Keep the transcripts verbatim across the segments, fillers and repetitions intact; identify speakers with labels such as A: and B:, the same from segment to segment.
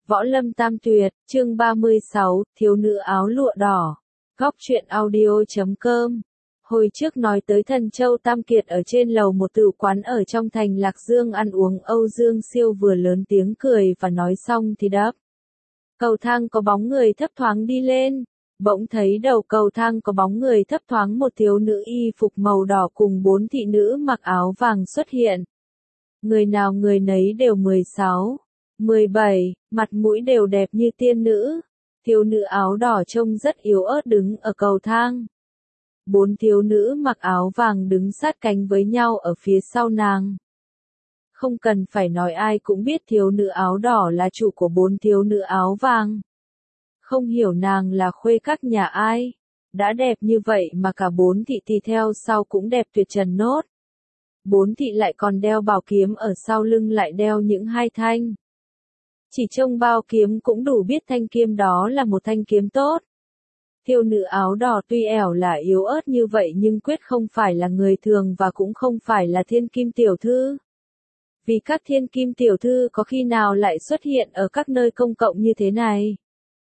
A: Võ Lâm Tam Tuyệt, chương ba mươi sáu, thiếu nữ áo lụa đỏ. Góc truyện audio chấm com. Hồi trước nói tới Thần Châu Tam Kiệt ở trên lầu một tử quán ở trong thành Lạc Dương ăn uống, Âu Dương Siêu vừa lớn tiếng cười và nói xong thì đáp. Cầu thang có bóng người thấp thoáng đi lên. Bỗng thấy đầu cầu thang có bóng người thấp thoáng, một thiếu nữ y phục màu đỏ cùng bốn thị nữ mặc áo vàng xuất hiện. Người nào người nấy đều mười sáu, mười bảy, mặt mũi đều đẹp như tiên nữ. Thiếu nữ áo đỏ trông rất yếu ớt đứng ở cầu thang. Bốn thiếu nữ mặc áo vàng đứng sát cánh với nhau ở phía sau nàng. Không cần phải nói ai cũng biết thiếu nữ áo đỏ là chủ của bốn thiếu nữ áo vàng. Không hiểu nàng là khuê các nhà ai. Đã đẹp như vậy mà cả bốn thị tỳ theo sau cũng đẹp tuyệt trần nốt. Bốn thị lại còn đeo bảo kiếm, ở sau lưng lại đeo những hai thanh. Chỉ trông bao kiếm cũng đủ biết thanh kiếm đó là một thanh kiếm tốt. Thiếu nữ áo đỏ tuy ẻo là yếu ớt như vậy nhưng quyết không phải là người thường và cũng không phải là thiên kim tiểu thư. Vì các thiên kim tiểu thư có khi nào lại xuất hiện ở các nơi công cộng như thế này.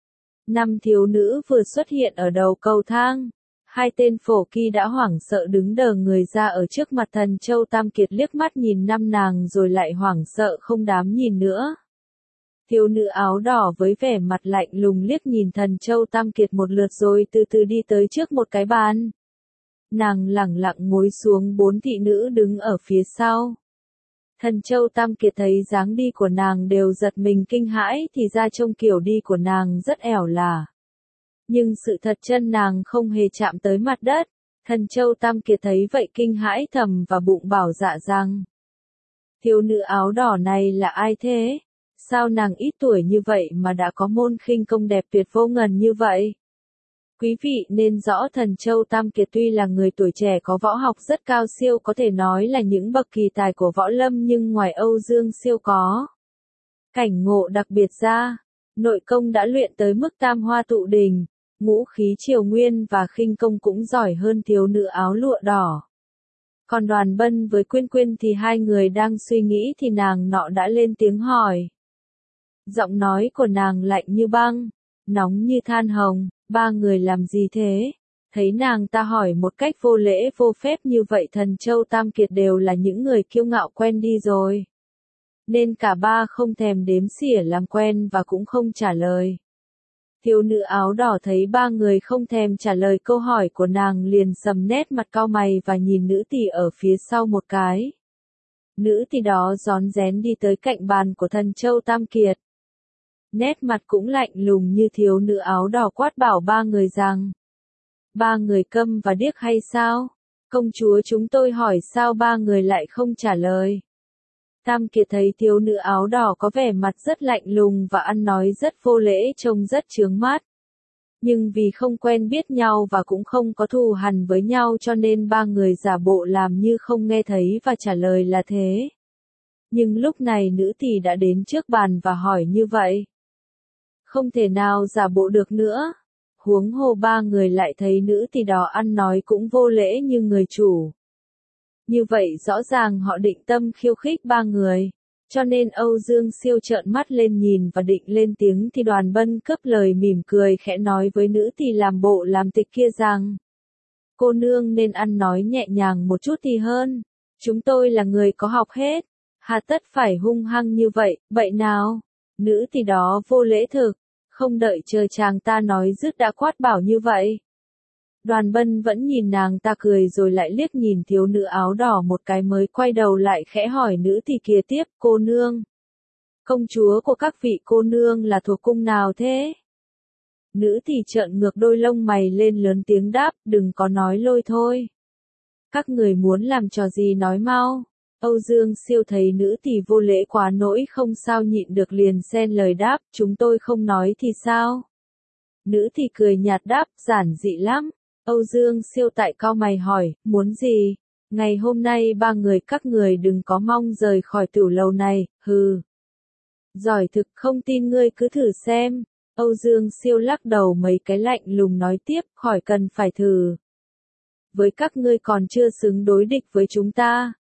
A: Năm thiếu nữ vừa xuất hiện ở đầu cầu thang. Hai tên phổ kỳ đã hoảng sợ đứng đờ người ra ở trước mặt Thần Châu Tam Kiệt, liếc mắt nhìn năm nàng rồi lại hoảng sợ không dám nhìn nữa. Thiếu nữ áo đỏ với vẻ mặt lạnh lùng liếc nhìn Thần Châu Tam Kiệt một lượt rồi từ từ đi tới trước một cái bàn. Nàng lẳng lặng ngồi xuống, bốn thị nữ đứng ở phía sau. Thần Châu Tam Kiệt thấy dáng đi của nàng đều giật mình kinh hãi, thì ra trông kiểu đi của nàng rất ẻo lả. Nhưng sự thật chân nàng không hề chạm tới mặt đất. Thần Châu Tam Kiệt thấy vậy kinh hãi thầm và bụng bảo dạ rằng. Thiếu nữ áo đỏ này là ai thế? Sao nàng ít tuổi như vậy mà đã có môn khinh công đẹp tuyệt vô ngần như vậy? Quý vị nên rõ Thần Châu Tam Kiệt tuy là người tuổi trẻ có võ học rất cao siêu, có thể nói là những bậc kỳ tài của võ lâm, nhưng ngoài Âu Dương Siêu có cảnh ngộ đặc biệt ra, nội công đã luyện tới mức tam hoa tụ đỉnh, ngũ khí triều nguyên và khinh công cũng giỏi hơn thiếu nữ áo lụa đỏ. Còn Đoàn Bân với Quyên Quyên thì hai người đang suy nghĩ thì nàng nọ đã lên tiếng hỏi. Giọng nói của nàng lạnh như băng, nóng như than hồng. Ba người làm gì thế? Thấy nàng ta hỏi một cách vô lễ vô phép như vậy, Thần Châu Tam Kiệt đều là những người kiêu ngạo quen đi rồi. Nên cả ba không thèm đếm xỉa làm quen và cũng không trả lời. Thiếu nữ áo đỏ thấy ba người không thèm trả lời câu hỏi của nàng liền sầm nét mặt, cau mày và nhìn nữ tỳ ở phía sau một cái. Nữ tỳ đó rón rén đi tới cạnh bàn của Thần Châu Tam Kiệt. Nét mặt cũng lạnh lùng như thiếu nữ áo đỏ, quát bảo ba người rằng. Ba người câm và điếc hay sao? Công chúa chúng tôi hỏi sao ba người lại không trả lời? Tam Kiệt thấy thiếu nữ áo đỏ có vẻ mặt rất lạnh lùng và ăn nói rất vô lễ, trông rất chướng mắt. Nhưng vì không quen biết nhau và cũng không có thù hằn với nhau cho nên ba người giả bộ làm như không nghe thấy và trả lời là thế. Nhưng lúc này nữ tỳ đã đến trước bàn và hỏi như vậy. Không thể nào giả bộ được nữa. Huống hồ ba người lại thấy nữ tỳ đó ăn nói cũng vô lễ như người chủ. Như vậy rõ ràng họ định tâm khiêu khích ba người. Cho nên Âu Dương Siêu trợn mắt lên nhìn và định lên tiếng thì Đoàn Bân cướp lời, mỉm cười khẽ nói với nữ tỳ làm bộ làm tịch kia rằng. Cô nương nên ăn nói nhẹ nhàng một chút thì hơn. Chúng tôi là người có học hết. Hà tất phải hung hăng như vậy, vậy nào? Nữ tỳ đó vô lễ thực. Không đợi chờ chàng ta nói dứt đã quát bảo như vậy. Đoàn Bân vẫn nhìn nàng ta cười rồi lại liếc nhìn thiếu nữ áo đỏ một cái mới quay đầu lại khẽ hỏi nữ tỳ kia tiếp, cô nương. Công chúa của các vị cô nương là thuộc cung nào thế? Nữ tỳ trợn ngược đôi lông mày lên lớn tiếng đáp, đừng có nói lôi thôi. Các người muốn làm trò gì nói mau. Âu Dương Siêu thấy nữ tỳ vô lễ quá nỗi không sao nhịn được liền xen lời đáp, chúng tôi không nói thì sao? Nữ tỳ cười nhạt đáp, giản dị lắm. Âu Dương Siêu tại cau mày hỏi, muốn gì? Ngày hôm nay ba người các người đừng có mong rời khỏi tiểu lầu này, hừ. Giỏi thực, không tin ngươi cứ thử xem. Âu Dương Siêu lắc đầu mấy cái lạnh lùng nói tiếp, khỏi cần phải thử. Với các ngươi còn chưa xứng đối địch với chúng ta.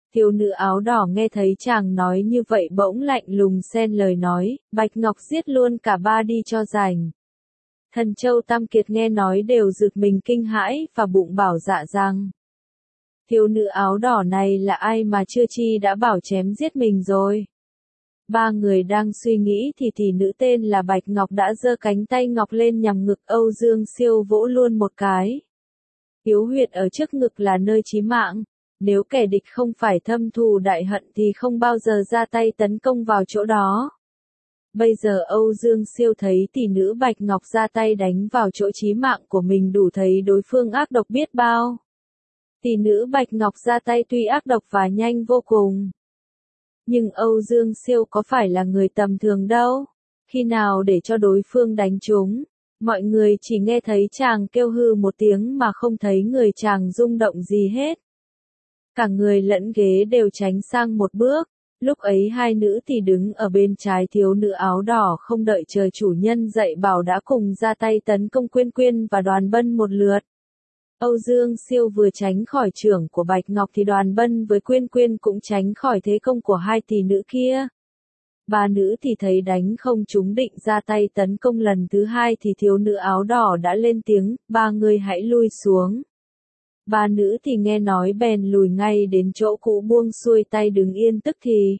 A: Thiếu nữ áo đỏ nghe thấy chàng nói như vậy bỗng lạnh lùng xen lời nói, Bạch Ngọc giết luôn cả ba đi cho rành. Thần Châu Tam Kiệt nghe nói đều giật mình kinh hãi và bụng bảo dạ rằng. Thiếu nữ áo đỏ này là ai mà chưa chi đã bảo chém giết mình rồi. Ba người đang suy nghĩ thì tỷ nữ tên là Bạch Ngọc đã giơ cánh tay ngọc lên nhằm ngực Âu Dương Siêu vỗ luôn một cái. Yếu huyệt ở trước ngực là nơi chí mạng. Nếu kẻ địch không phải thâm thù đại hận thì không bao giờ ra tay tấn công vào chỗ đó. Bây giờ Âu Dương Siêu thấy tỷ nữ Bạch Ngọc ra tay đánh vào chỗ chí mạng của mình đủ thấy đối phương ác độc biết bao. Tỷ nữ Bạch Ngọc ra tay tuy ác độc và nhanh vô cùng. Nhưng Âu Dương Siêu có phải là người tầm thường đâu. Khi nào để cho đối phương đánh trúng, mọi người chỉ nghe thấy chàng kêu hư một tiếng mà không thấy người chàng rung động gì hết. Cả người lẫn ghế đều tránh sang một bước. Lúc ấy hai nữ thì đứng ở bên trái thiếu nữ áo đỏ không đợi chờ chủ nhân dạy bảo đã cùng ra tay tấn công Quyên Quyên và Đoàn Bân một lượt. Âu Dương Siêu vừa tránh khỏi chưởng của Bạch Ngọc thì Đoàn Bân với Quyên Quyên cũng tránh khỏi thế công của hai tỷ nữ kia. Ba nữ thì thấy đánh không trúng định ra tay tấn công lần thứ hai thì thiếu nữ áo đỏ đã lên tiếng, ba người hãy lui xuống. Ba nữ thì nghe nói bèn lùi ngay đến chỗ cũ buông xuôi tay đứng yên tức thì.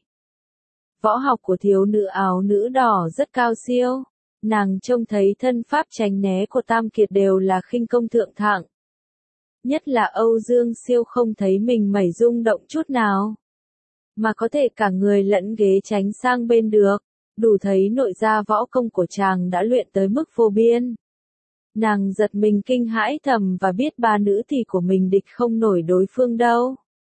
A: Võ học của thiếu nữ áo nữ đỏ rất cao siêu. Nàng trông thấy thân pháp tránh né của Tam Kiệt đều là khinh công thượng thặng. Nhất là Âu Dương Siêu không thấy mình mảy rung động chút nào. Mà có thể cả người lẫn ghế tránh sang bên được. Đủ thấy nội gia võ công của chàng đã luyện tới mức vô biên. Nàng giật mình kinh hãi thầm và biết ba nữ thì của mình địch không nổi đối phương đâu.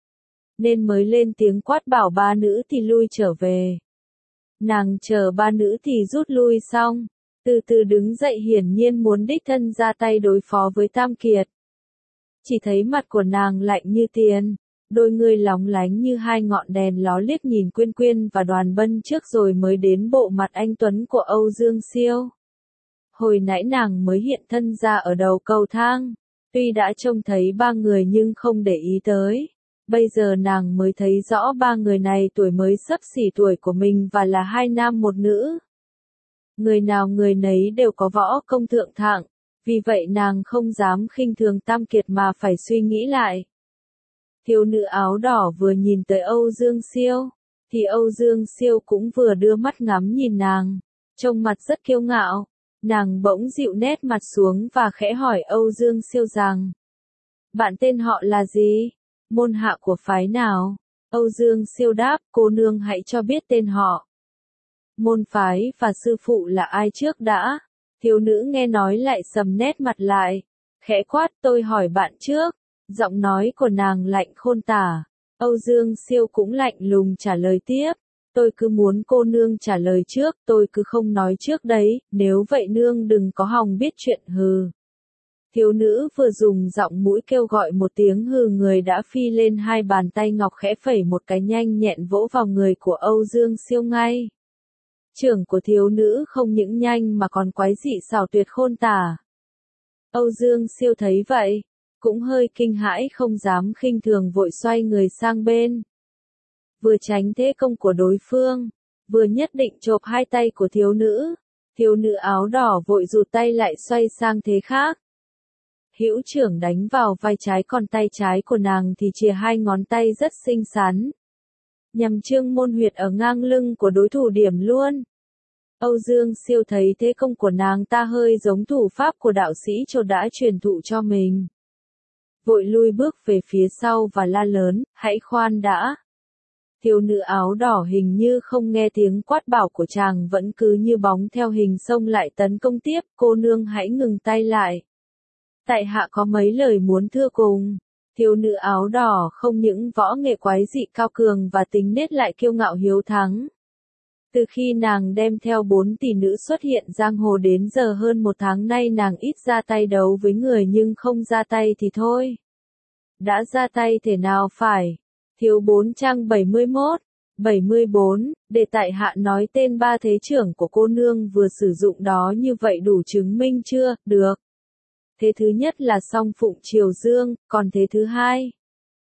A: Nên mới lên tiếng quát bảo ba nữ thì lui trở về. Nàng chờ ba nữ thì rút lui xong. Từ từ đứng dậy hiển nhiên muốn đích thân ra tay đối phó với Tam Kiệt. Chỉ thấy mặt của nàng lạnh như tiền. Đôi người lóng lánh như hai ngọn đèn ló liếc nhìn Quyên Quyên và Đoàn Bân trước rồi mới đến bộ mặt anh tuấn của Âu Dương Siêu. Hồi nãy nàng mới hiện thân ra ở đầu cầu thang, tuy đã trông thấy ba người nhưng không để ý tới. Bây giờ nàng mới thấy rõ ba người này tuổi mới xấp xỉ tuổi của mình và là hai nam một nữ. Người nào người nấy đều có võ công thượng thặng, vì vậy nàng không dám khinh thường Tam Kiệt mà phải suy nghĩ lại. Thiếu nữ áo đỏ vừa nhìn tới Âu Dương Siêu, thì Âu Dương Siêu cũng vừa đưa mắt ngắm nhìn nàng, trông mặt rất kiêu ngạo. Nàng bỗng dịu nét mặt xuống và khẽ hỏi Âu Dương Siêu rằng. Bạn tên họ là gì? Môn hạ của phái nào? Âu Dương Siêu đáp, cô nương hãy cho biết tên họ. Môn phái và sư phụ là ai trước đã? Thiếu nữ nghe nói lại sầm nét mặt lại. Khẽ quát, tôi hỏi bạn trước. Giọng nói của nàng lạnh khôn tả. Âu Dương Siêu cũng lạnh lùng trả lời tiếp. Tôi cứ muốn cô nương trả lời trước, tôi cứ không nói trước đấy, nếu vậy nương đừng có hòng biết chuyện hừ. Thiếu nữ vừa dùng giọng mũi kêu gọi một tiếng hừ người đã phi lên hai bàn tay ngọc khẽ phẩy một cái nhanh nhẹn vỗ vào người của Âu Dương Siêu ngay. Chưởng của thiếu nữ không những nhanh mà còn quái dị xảo tuyệt khôn tả. Âu Dương Siêu thấy vậy, cũng hơi kinh hãi không dám khinh thường vội xoay người sang bên. Vừa tránh thế công của đối phương, vừa nhất định chộp hai tay của thiếu nữ. Thiếu nữ áo đỏ vội rụt tay lại xoay sang thế khác. Hữu trưởng đánh vào vai trái còn tay trái của nàng thì chìa hai ngón tay rất xinh xắn. Nhằm trương môn huyệt ở ngang lưng của đối thủ điểm luôn. Âu Dương Siêu thấy thế công của nàng ta hơi giống thủ pháp của đạo sĩ Trột đã truyền thụ cho mình. Vội lui bước về phía sau và la lớn, hãy khoan đã. Thiếu nữ áo đỏ hình như không nghe tiếng quát bảo của chàng vẫn cứ như bóng theo hình xông lại tấn công tiếp, cô nương hãy ngừng tay lại. Tại hạ có mấy lời muốn thưa cùng. Thiếu nữ áo đỏ không những võ nghệ quái dị cao cường và tính nết lại kiêu ngạo hiếu thắng. Từ khi nàng đem theo bốn tỷ nữ xuất hiện giang hồ đến giờ hơn một tháng nay nàng ít ra tay đấu với người nhưng không ra tay thì thôi. Đã ra tay thể nào phải? Thiếu bốn trang bảy mươi mốt, bảy mươi bốn, để tại hạ nói tên ba thế trưởng của cô nương vừa sử dụng đó như vậy đủ chứng minh chưa? Được. Thế thứ nhất là Song Phụng Triều Dương, còn thế thứ hai?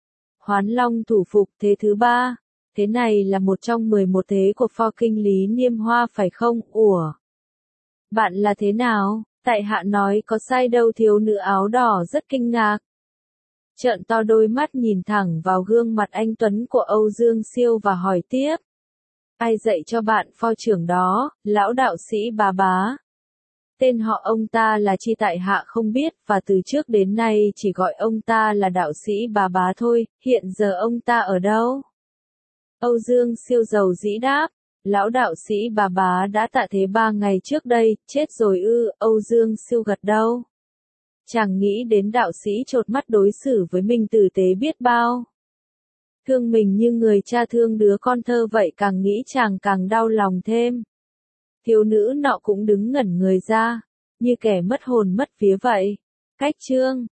A: Hoán Long thủ phục thế thứ ba. Thế này là một trong mười một thế của pho kinh Lý Niêm Hoa phải không? Ủa? Bạn là thế nào? Tại hạ nói có sai đâu, thiếu nữ áo đỏ rất kinh ngạc. Trợn to đôi mắt nhìn thẳng vào gương mặt anh tuấn của Âu Dương Siêu và hỏi tiếp. Ai dạy cho bạn pho trưởng đó, lão đạo sĩ Bá Bá? Tên họ ông ta là chi tại hạ không biết, và từ trước đến nay chỉ gọi ông ta là đạo sĩ Bá Bá thôi, hiện giờ ông ta ở đâu? Âu Dương Siêu dầu dĩ đáp. Lão đạo sĩ Bá Bá đã tạ thế ba ngày trước đây, chết rồi ư? Âu Dương Siêu gật đầu. Chàng nghĩ đến đạo sĩ chột mắt đối xử với mình tử tế biết bao. Thương mình như người cha thương đứa con thơ vậy, càng nghĩ chàng càng đau lòng thêm. Thiếu nữ nọ cũng đứng ngẩn người ra, như kẻ mất hồn mất vía vậy. Cách chương